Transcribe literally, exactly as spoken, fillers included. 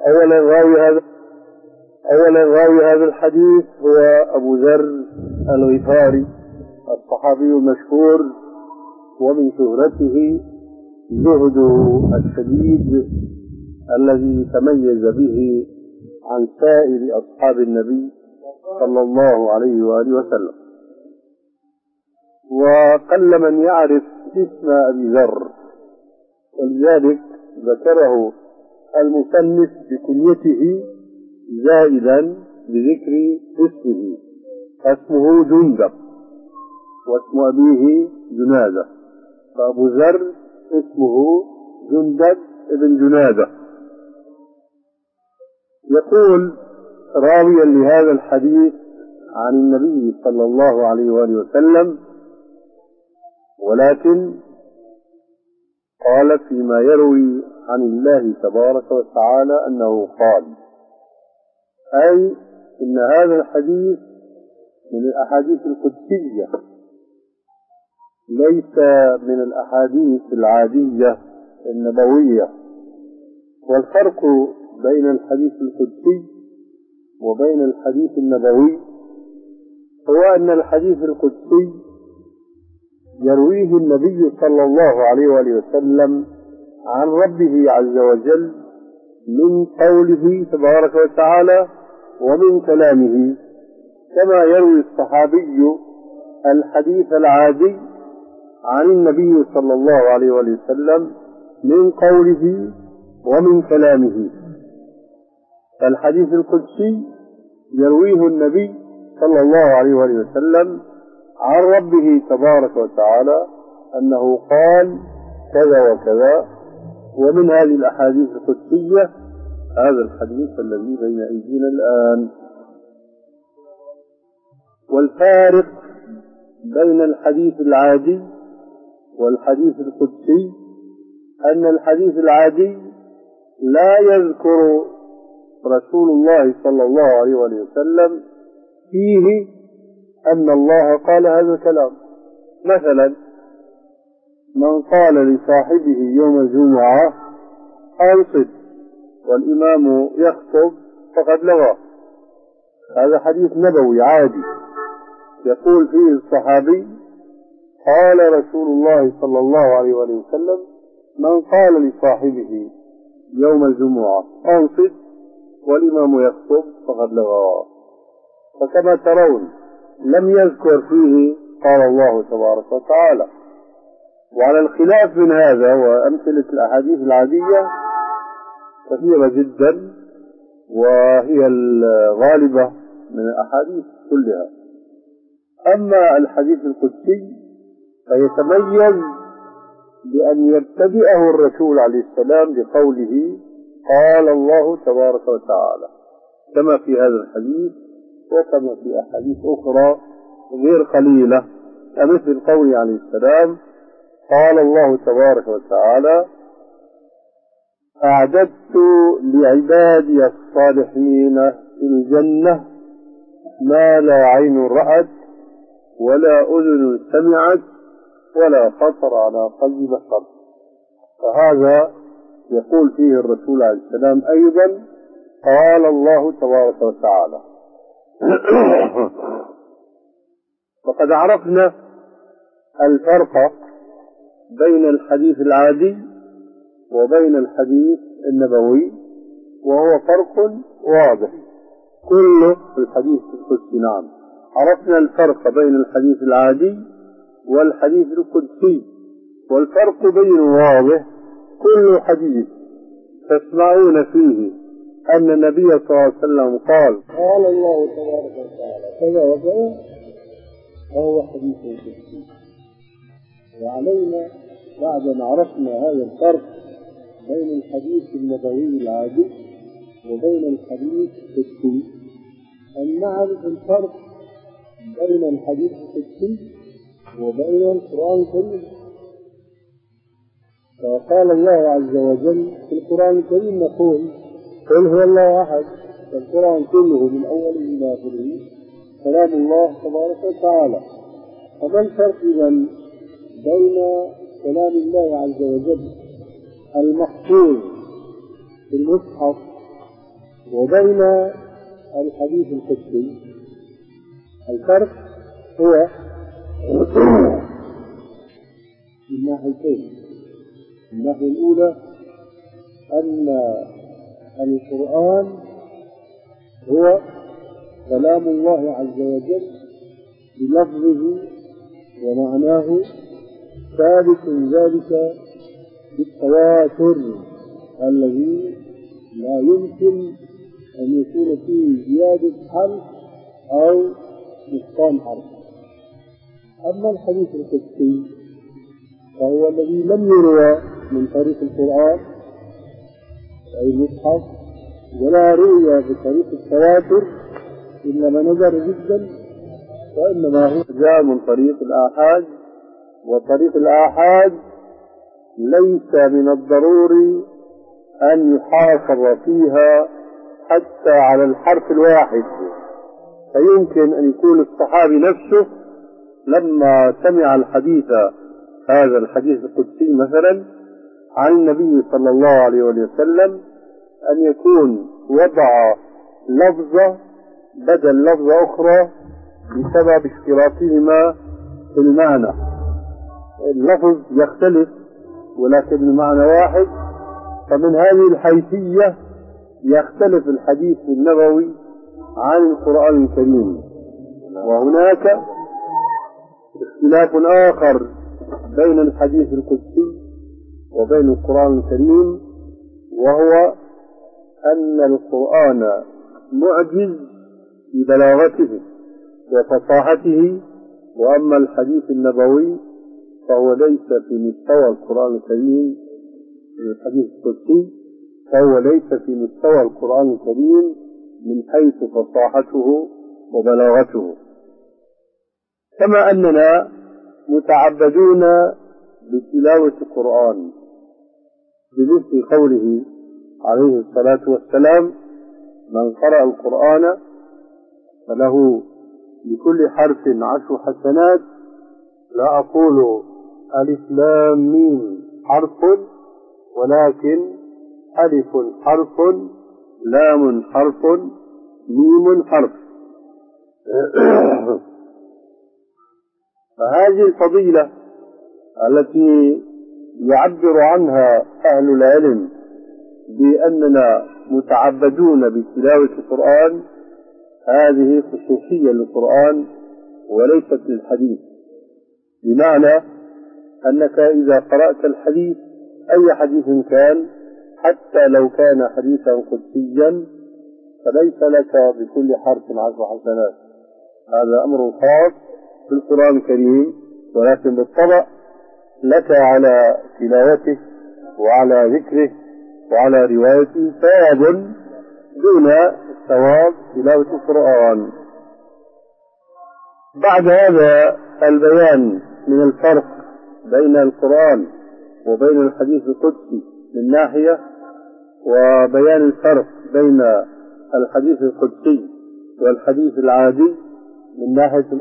أولا راوي هذا أولا راوي هذا الحديث هو أبو ذر الغفاري الصحابي المشهور، ومن شهرته زهده الشديد الذي تميز به عن سائر أصحاب النبي صلى الله عليه وآله وسلم. وقل من يعرف اسم أبي ذر، ولذلك ذكره المصنف بكنيته زائدا بذكر اسمه، اسمه جندب واسم أبيه جنادة، فأبو ذر اسمه جندب ابن جنادة. يقول راويا لهذا الحديث عن النبي صلى الله عليه وآله وسلم، ولكن قال فيما يروي عن الله تبارك وتعالى أنه قال، أي إن هذا الحديث من الأحاديث القدسية ليس من الأحاديث العادية النبوية. والفرق بين الحديث القدسي وبين الحديث النبوي هو أن الحديث القدسي يرويه النبي صلى الله عليه وآله وسلم عن ربه عز وجل من قوله تبارك وتعالى ومن كلامه، كما يروي الصحابي الحديث العادي عن النبي صلى الله عليه وآله وسلم من قوله ومن كلامه. فالحديث القدسي يرويه النبي صلى الله عليه وآله وسلم عن ربه تبارك وتعالى أنه قال كذا وكذا. ومن هذه الأحاديث القدسية هذا الحديث الذي بين أيدينا الآن. والفارق بين الحديث العادي والحديث القدسي أن الحديث العادي لا يذكر رسول الله صلى الله عليه وسلم فيه أن الله قال هذا الكلام. مثلا من قال لصاحبه يوم الجمعة أنصت والإمام يخطب فقد لغى، هذا حديث نبوي عادي يقول فيه الصحابي قال رسول الله صلى الله عليه وسلم من قال لصاحبه يوم الجمعة أنصت والإمام يخطب فقد لغى. فكما ترون لم يذكر فيه قال الله تبارك وتعالى. وعلى الخلاف من هذا وأمثلة الأحاديث العادية كثيرة جدا، وهي الغالبة من الأحاديث كلها. أما الحديث القدسي فيتميز بأن يبتدئه الرسول عليه السلام بقوله قال الله تبارك وتعالى، كما في هذا الحديث وكما في أحاديث أخرى غير قليلة، مثل قوله عليه السلام قال الله تبارك وتعالى أعددت لعبادي الصالحين في الجنة ما لا عين رأت ولا أذن سمعت ولا خطر على قلب بشر. فهذا يقول فيه الرسول عليه السلام أيضا قال الله تبارك وتعالى. وقد عرفنا الفرق بين الحديث العادي وبين الحديث النبوي، وهو فرق واضح كله في الحديث القدسي. نعم، عرفنا الفرق بين الحديث العادي والحديث القدسي، والفرق بينه واضح. كل حديث تسمعون فيه أن النبي صلى الله عليه وسلم قال قال الله تبارك وتعالى كذا وكذا فهو حديث قدسي. وعلينا بعد أن عرفنا هذا الفرق بين الحديث النبوي العادي وبين الحديث القدسي أن نعرف الفرق بين الحديث القدسي وبين القرآن الكريم. فقال الله عز وجل في القرآن الكريم نقول قل هو الله أحد، فالقرآن كله من أوله إلى آخره كلام الله تبارك وتعالى. فما الفرق إذن بين كلام الله عز وجل المحفوظ في المصحف وبين الحديث القدسي الفرق هو من ناحيتين. الناحية الأولى أن القرآن هو كلام الله عز وجل بلفظه ومعناه ثابت ذلك بالتواتر الذي لا يمكن أن يكون فيه زيادة حرف أو نقصان حرف. أما الحديث القدسي فهو الذي لم يروى من طريق القرآن أي المصحف ولا رؤيا بطريق التواتر، إنما نظر جدا، وإنما هو جاء من طريق الآحاد، وطريق الآحاد ليس من الضروري أن يحافظ فيها حتى على الحرف الواحد، فيمكن أن يكون الصحابي نفسه لما سمع الحديث هذا الحديث القدسي مثلا عن النبي صلى الله عليه وسلم أن يكون وضع لفظة بدل لفظة أخرى بسبب اشتراكهما في المعنى. اللفظ يختلف ولكن المعنى واحد، فمن هذه الحيثية يختلف الحديث النبوي عن القرآن الكريم. وهناك اختلاف آخر بين الحديث القدسي وبين القرآن الكريم، وهو أن القرآن معجز ببلاغته وفصاحته، وأما الحديث النبوي فهو ليس في مستوى القرآن الكريم. الحديث القدسي فهو ليس في مستوى القرآن الكريم من حيث فصاحته وبلاغته. كما أننا متعبدون بتلاوة القرآن بمثل قوله عليه الصلاة والسلام: من قرأ القرآن فله لكل حرف عشر حسنات، لا أقول ألف لام ميم حرف، ولكن ألف حرف، لام حرف، ميم حرف. فهذه الفضيلة التي يعبر عنها أهل العلم بأننا متعبدون بتلاوة القرآن، هذه خصوصية للقرآن وليست للحديث، بمعنى أنك إذا قرأت الحديث أي حديث كان حتى لو كان حديثا قدسيا فليس لك بكل حرف عشر حسنات. هذا أمر خاص في القرآن الكريم، ولكن بالطبع لك على تلاوته وعلى ذكره وعلى روايته ثواب دون ثواب تلاوة القرآن. بعد هذا البيان من الفرق بين القرآن وبين الحديث القدسي من ناحية، وبيان الفرق بين الحديث القدسي والحديث العادي من ناحية